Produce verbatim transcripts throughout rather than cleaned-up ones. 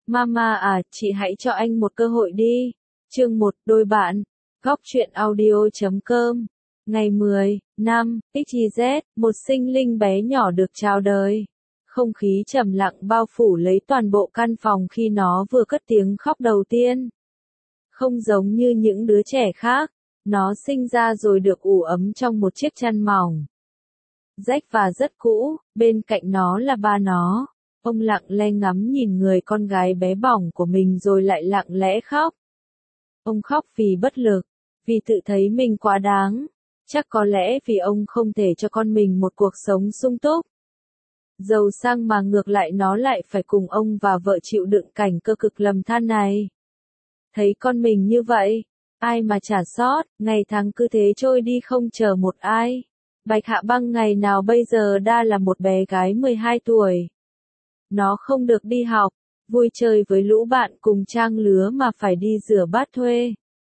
Mama à, chị hãy cho anh một cơ hội đi. Chương một, đôi bạn. Góc truyện audio chấm com. Ngày mười, năm, ích zét, một sinh linh bé nhỏ được chào đời. Không khí trầm lặng bao phủ lấy toàn bộ căn phòng khi nó vừa cất tiếng khóc đầu tiên. Không giống như những đứa trẻ khác, nó sinh ra rồi được ủ ấm trong một chiếc chăn mỏng. Rách và rất cũ, bên cạnh nó là ba nó. Ông lặng lẽ ngắm nhìn người con gái bé bỏng của mình rồi lại lặng lẽ khóc. Ông khóc vì bất lực, vì tự thấy mình quá đáng. Chắc có lẽ vì ông không thể cho con mình một cuộc sống sung túc. Giàu sang mà ngược lại nó lại phải cùng ông và vợ chịu đựng cảnh cơ cực lầm than này. Thấy con mình như vậy, ai mà chả xót, ngày tháng cứ thế trôi đi không chờ một ai. Bạch Hạ Băng ngày nào bây giờ đã là một bé gái mười hai tuổi. Nó không được đi học, vui chơi với lũ bạn cùng trang lứa mà phải đi rửa bát thuê.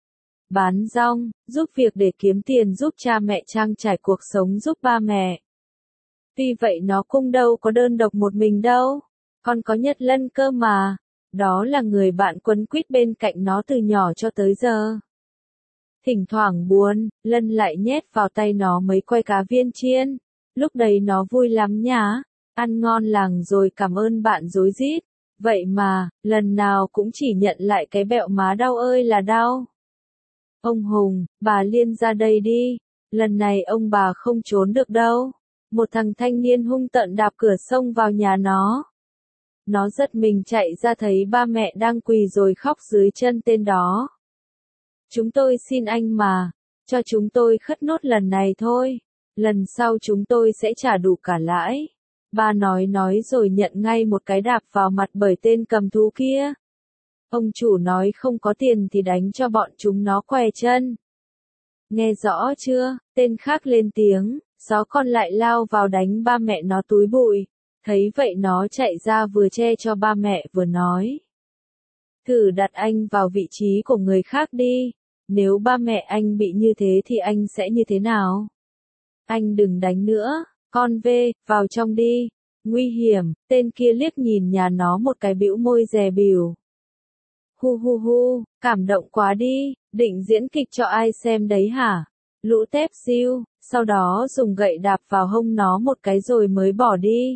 Bán rong, giúp việc để kiếm tiền giúp cha mẹ trang trải cuộc sống giúp ba mẹ. Tuy vậy nó cũng đâu có đơn độc một mình đâu, còn có Nhật Lân cơ mà, đó là người bạn quấn quýt bên cạnh nó từ nhỏ cho tới giờ. Thỉnh thoảng buồn, Lân lại nhét vào tay nó mấy que cá viên chiên, lúc đấy nó vui lắm nhá, ăn ngon lành rồi cảm ơn bạn rối rít, vậy mà, lần nào cũng chỉ nhận lại cái bẹo má đau ơi là đau. Ông Hùng, bà Liên ra đây đi, lần này ông bà không trốn được đâu. Một thằng thanh niên hung tợn đạp cửa xông vào nhà nó. Nó giật mình chạy ra thấy ba mẹ đang quỳ rồi khóc dưới chân tên đó. Chúng tôi xin anh mà, cho chúng tôi khất nốt lần này thôi, lần sau chúng tôi sẽ trả đủ cả lãi. Ba nói nói rồi nhận ngay một cái đạp vào mặt bởi tên cầm thú kia. Ông chủ nói không có tiền thì đánh cho bọn chúng nó què chân. Nghe rõ chưa, tên khác lên tiếng. Gió con lại lao vào đánh ba mẹ nó túi bụi, thấy vậy nó chạy ra vừa che cho ba mẹ vừa nói. Thử đặt anh vào vị trí của người khác đi, nếu ba mẹ anh bị như thế thì anh sẽ như thế nào? Anh đừng đánh nữa, con về, vào trong đi. Nguy hiểm, tên kia liếc nhìn nhà nó một cái bĩu môi dè bỉu. Hu hu hu, cảm động quá đi, định diễn kịch cho ai xem đấy hả? Lũ tép siêu, sau đó dùng gậy đạp vào hông nó một cái rồi mới bỏ đi.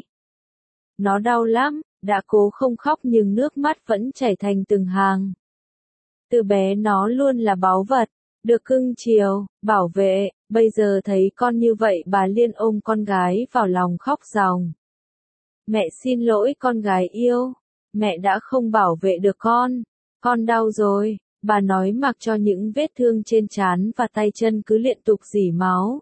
Nó đau lắm, đã cố không khóc nhưng nước mắt vẫn chảy thành từng hàng. Từ bé nó luôn là báu vật, được cưng chiều, bảo vệ, bây giờ thấy con như vậy bà Liên ôm con gái vào lòng khóc ròng. Mẹ xin lỗi con gái yêu, mẹ đã không bảo vệ được con, con đau rồi. Bà nói mặc cho những vết thương trên trán và tay chân cứ liên tục rỉ máu.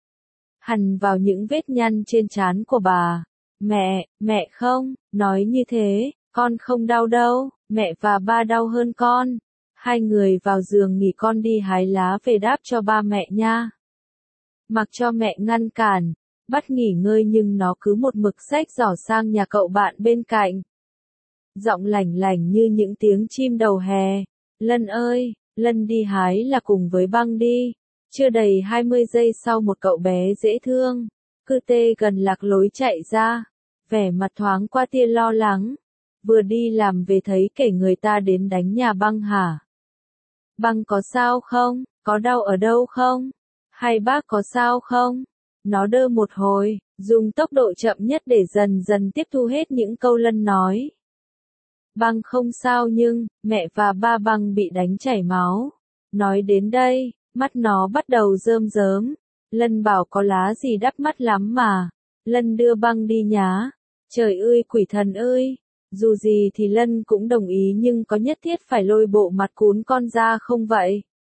Hằn vào những vết nhăn trên trán của bà. Mẹ, mẹ không, nói như thế, con không đau đâu, mẹ và ba đau hơn con. Hai người vào giường nghỉ con đi hái lá về đáp cho ba mẹ nha. Mặc cho mẹ ngăn cản, bắt nghỉ ngơi nhưng nó cứ một mực xách giỏ sang nhà cậu bạn bên cạnh. Giọng lảnh lảnh như những tiếng chim đầu hè. Lân ơi, Lân đi hái là cùng với Băng đi. Chưa đầy hai mươi giây sau một cậu bé dễ thương, cứ tê gần lạc lối chạy ra, vẻ mặt thoáng qua tia lo lắng. Vừa đi làm về thấy kể người ta đến đánh nhà Băng hả? Băng có sao không? Có đau ở đâu không? Hay bác có sao không? Nó đơ một hồi, dùng tốc độ chậm nhất để dần dần tiếp thu hết những câu Lân nói. Băng không sao nhưng, mẹ và ba Băng bị đánh chảy máu. Nói đến đây, mắt nó bắt đầu rơm rớm. Lân bảo có lá gì đắp mắt lắm mà. Lân đưa Băng đi nhá. Trời ơi quỷ thần ơi. Dù gì thì Lân cũng đồng ý nhưng có nhất thiết phải lôi bộ mặt cún con ra không vậy?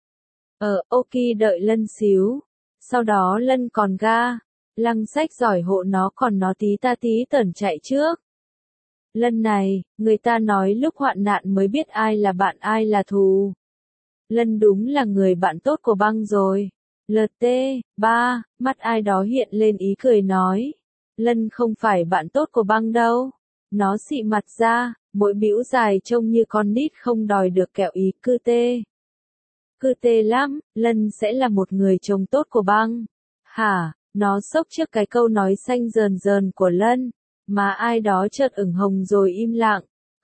Ờ, ok đợi Lân xíu. Sau đó Lân còn ga. Lăng sách giỏi hộ nó còn nó tí ta tí tởn chạy trước. Lân này, người ta nói lúc hoạn nạn mới biết ai là bạn ai là thù. Lân đúng là người bạn tốt của Băng rồi. lờ tê, ba, mắt ai đó hiện lên ý cười nói. Lân không phải bạn tốt của Băng đâu. Nó xị mặt ra, mỗi bĩu dài trông như con nít không đòi được kẹo ý cư tê. Cư tê lắm, Lân sẽ là một người chồng tốt của Băng. Hả, nó sốc trước cái câu nói xanh dờn dờn của Lân. Mà ai đó chợt ửng hồng rồi im lặng,